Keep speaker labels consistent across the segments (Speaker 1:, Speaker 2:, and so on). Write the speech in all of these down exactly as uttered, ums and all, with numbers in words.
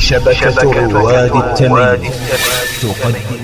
Speaker 1: شبكة رواد التمييز تقدم.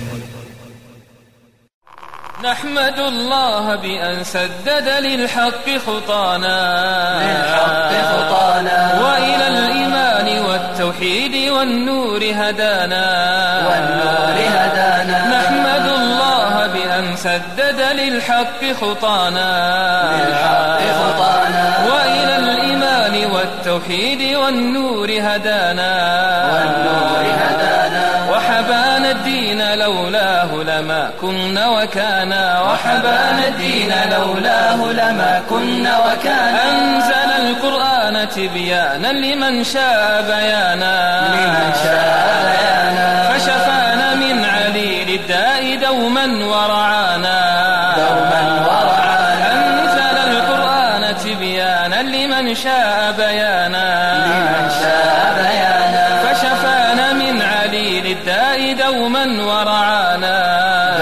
Speaker 2: نحمد الله بأن سدد للحق خطانا
Speaker 3: للحق خطانا
Speaker 2: وإلى الإيمان والتوحيد والنور هدانا
Speaker 3: والنور هدانا
Speaker 2: نحمد الله بأن سدد للحق خطانا
Speaker 3: للحق خطانا
Speaker 2: وإلى الإيمان والتوحيد والنور هدانا
Speaker 3: والنور هدانا
Speaker 2: وحبانا الدين لولاه لما كنا وكانا
Speaker 3: وحبانا الدين لولاه لما كنا وكانا
Speaker 2: أنزل القرآن تبيانا لمن شاء بيانا
Speaker 3: لمن شاء بيانا
Speaker 2: فشفانا من عليل الداء دوما ورعانا
Speaker 3: دوما ورعانا
Speaker 2: أنزل القرآن تبيانا لمن شاء بيانا
Speaker 3: لمن شاء بيانا
Speaker 2: فشفانا من عليل الداء دوما ورعانا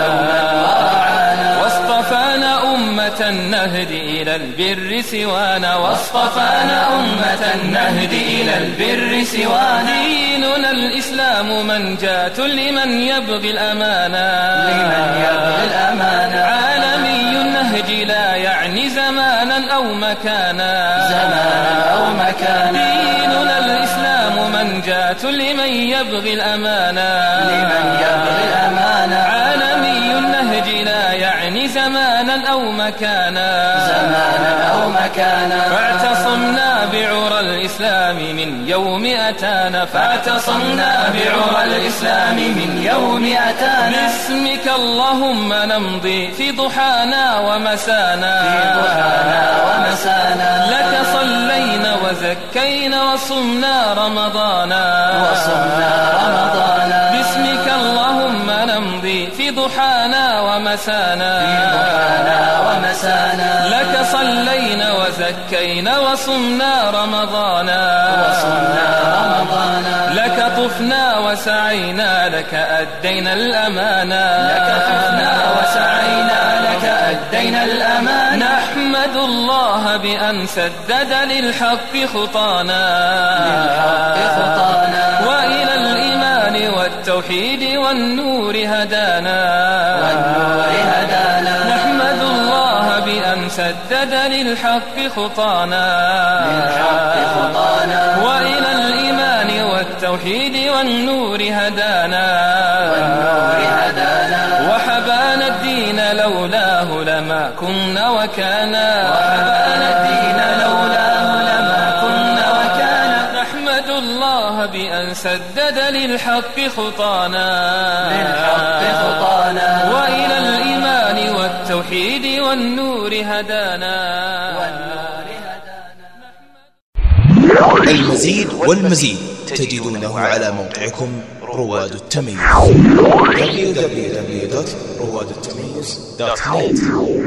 Speaker 2: نهدي إلى البر سوانا
Speaker 3: واصطفانا أمة نهدي إلى البر سوانا
Speaker 2: ديننا الإسلام منجاة لمن يبغي الأمانة
Speaker 3: لمن يبغي الأمانة
Speaker 2: عالمي النهج لا يعني زمانا أو مكانا
Speaker 3: زمانا أو مكانا
Speaker 2: ديننا الإسلام منجاة لمن يبغي الأمانة
Speaker 3: لمن يبغي الأمانة
Speaker 2: عالمي النهج لا يعني زمانا أو مكانا
Speaker 3: زمانا أو مكانا
Speaker 2: فاعتصمنا بعرى الإسلام من يوم أتانا
Speaker 3: فاعتصمنا بعرى الإسلام من يوم أتانا
Speaker 2: باسمك اللهم نمضي في ضحانا ومسانا
Speaker 3: في ضحانا ومسانا
Speaker 2: لك صلينا وزكينا وصمنا رمضانا
Speaker 3: وصمنا رمضانا
Speaker 2: باسمك اللهم نمضي في ضحانا ومسانا
Speaker 3: في ضحانا ومسانا
Speaker 2: لك صلينا وزكينا وصمنا رمضانا
Speaker 3: وصمنا رمضانا
Speaker 2: لك طفنا وسعينا لك أدينا الأمانة
Speaker 3: لك طفنا وسعينا لك أدينا الأمانة
Speaker 2: نحمد الله بأن سدد للحق خطانا
Speaker 3: للحق خطانا
Speaker 2: وإلى الإيمان والتوحيد والنور هدانا
Speaker 3: والنور هدانا
Speaker 2: نحمد الله بأن سدد للحق خطانا
Speaker 3: للحق خطانا
Speaker 2: وإلى الإيمان والتوحيد والنور هدانا
Speaker 3: والنور هدانا
Speaker 2: وحبانا الدين لولاه لما كنا وكانا
Speaker 3: وحبانا الدين لولاه لما كنا وكانا
Speaker 2: نحمد الله بأن سدد للحق خطانا
Speaker 3: للحق خطانا
Speaker 2: وإلى الإيمان والتوحيد والنور هدانا
Speaker 3: والنور هدانا
Speaker 1: المزيد والمزيد تجدونه على موقعكم رواد التمييز دبليو دبليو دبليو دوت رواد التمييز دوت نت.